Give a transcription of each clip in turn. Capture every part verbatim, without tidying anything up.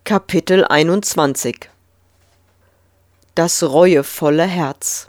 Kapitel einundzwanzig. Das reuevolle Herz.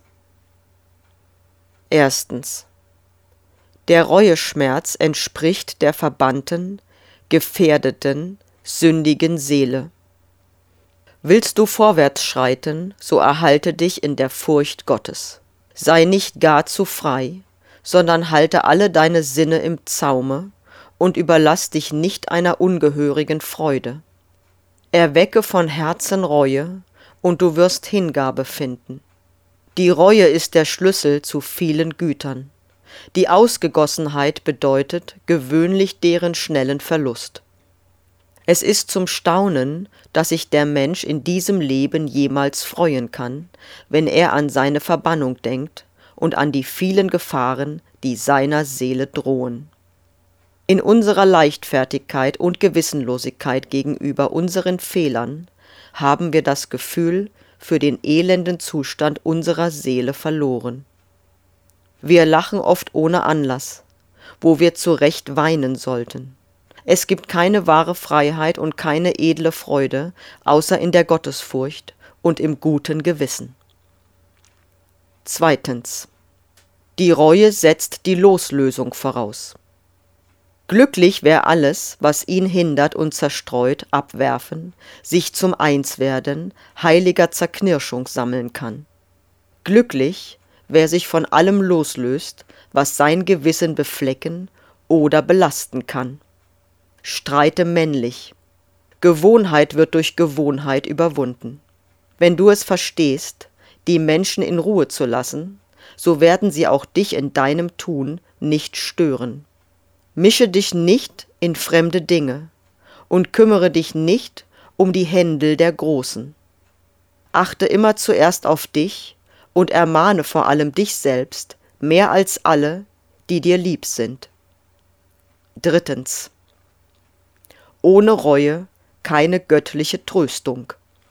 Erstens. Der Reueschmerz entspricht der verbannten, gefährdeten, sündigen Seele. Willst du vorwärts schreiten, so erhalte dich in der Furcht Gottes. Sei nicht gar zu frei, sondern halte alle deine Sinne im Zaume und überlass dich nicht einer ungehörigen Freude. Erwecke von Herzen Reue, und du wirst Hingabe finden. Die Reue ist der Schlüssel zu vielen Gütern. Die Ausgegossenheit bedeutet gewöhnlich deren schnellen Verlust. Es ist zum Staunen, dass sich der Mensch in diesem Leben jemals freuen kann, wenn er an seine Verbannung denkt und an die vielen Gefahren, die seiner Seele drohen. In unserer Leichtfertigkeit und Gewissenlosigkeit gegenüber unseren Fehlern haben wir das Gefühl für den elenden Zustand unserer Seele verloren. Wir lachen oft ohne Anlass, wo wir zu Recht weinen sollten. Es gibt keine wahre Freiheit und keine edle Freude, außer in der Gottesfurcht und im guten Gewissen. Zweitens. Die Reue setzt die Loslösung voraus. Glücklich, wer alles, was ihn hindert und zerstreut, abwerfen, sich zum Einswerden heiliger Zerknirschung sammeln kann. Glücklich, wer sich von allem loslöst, was sein Gewissen beflecken oder belasten kann. Streite männlich. Gewohnheit wird durch Gewohnheit überwunden. Wenn du es verstehst, die Menschen in Ruhe zu lassen, so werden sie auch dich in deinem Tun nicht stören. Mische dich nicht in fremde Dinge und kümmere dich nicht um die Händel der Großen. Achte immer zuerst auf dich und ermahne vor allem dich selbst mehr als alle, die dir lieb sind. Drittens. Ohne Reue keine göttliche Tröstung.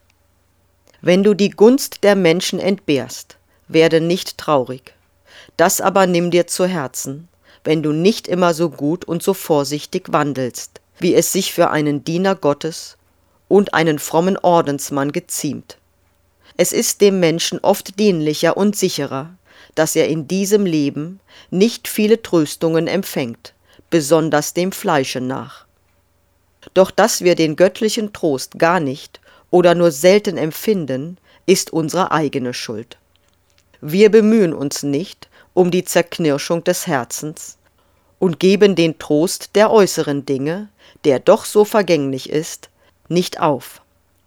Wenn du die Gunst der Menschen entbehrst, werde nicht traurig. Das aber nimm dir zu Herzen, wenn du nicht immer so gut und so vorsichtig wandelst, wie es sich für einen Diener Gottes und einen frommen Ordensmann geziemt. Es ist dem Menschen oft dienlicher und sicherer, dass er in diesem Leben nicht viele Tröstungen empfängt, besonders dem Fleische nach. Doch dass wir den göttlichen Trost gar nicht oder nur selten empfinden, ist unsere eigene Schuld. Wir bemühen uns nicht um die Zerknirschung des Herzens und geben den Trost der äußeren Dinge, der doch so vergänglich ist, nicht auf.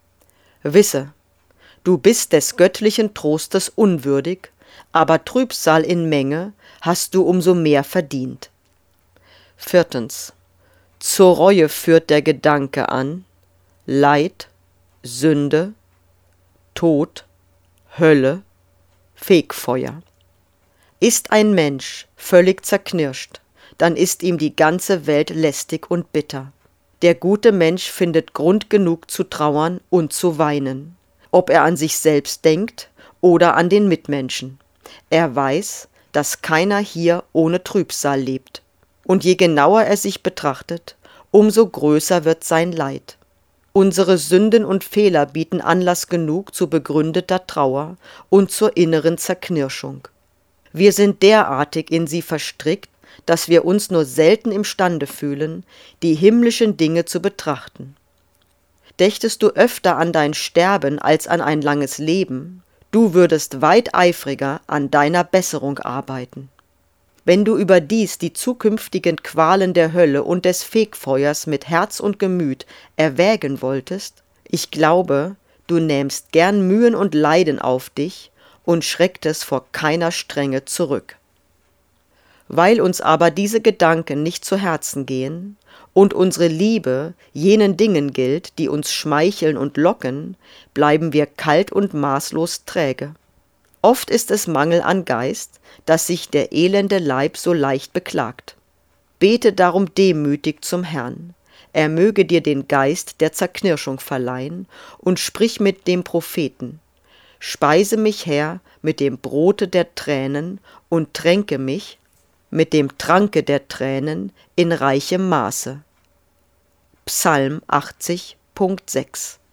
Wisse, du bist des göttlichen Trostes unwürdig, aber Trübsal in Menge hast du umso mehr verdient. Viertens. Zur Reue führt der Gedanke an Leid, Sünde, Tod, Hölle, Fegfeuer. Ist ein Mensch völlig zerknirscht, dann ist ihm die ganze Welt lästig und bitter. Der gute Mensch findet Grund genug zu trauern und zu weinen, ob er an sich selbst denkt oder an den Mitmenschen. Er weiß, dass keiner hier ohne Trübsal lebt. Und je genauer er sich betrachtet, umso größer wird sein Leid. Unsere Sünden und Fehler bieten Anlass genug zu begründeter Trauer und zur inneren Zerknirschung. Wir sind derartig in sie verstrickt, dass wir uns nur selten imstande fühlen, die himmlischen Dinge zu betrachten. Dächtest du öfter an dein Sterben als an ein langes Leben, du würdest weit eifriger an deiner Besserung arbeiten. Wenn du überdies die zukünftigen Qualen der Hölle und des Fegfeuers mit Herz und Gemüt erwägen wolltest, ich glaube, du nähmst gern Mühen und Leiden auf dich und schrecktest vor keiner Strenge zurück. Weil uns aber diese Gedanken nicht zu Herzen gehen und unsere Liebe jenen Dingen gilt, die uns schmeicheln und locken, bleiben wir kalt und maßlos träge. Oft ist es Mangel an Geist, dass sich der elende Leib so leicht beklagt. Bete darum demütig zum Herrn. Er möge dir den Geist der Zerknirschung verleihen und sprich mit dem Propheten. Speise mich, Herr, mit dem Brote der Tränen und tränke mich mit dem Tranke der Tränen in reichem Maße. Psalm achtzig, Punkt sechs.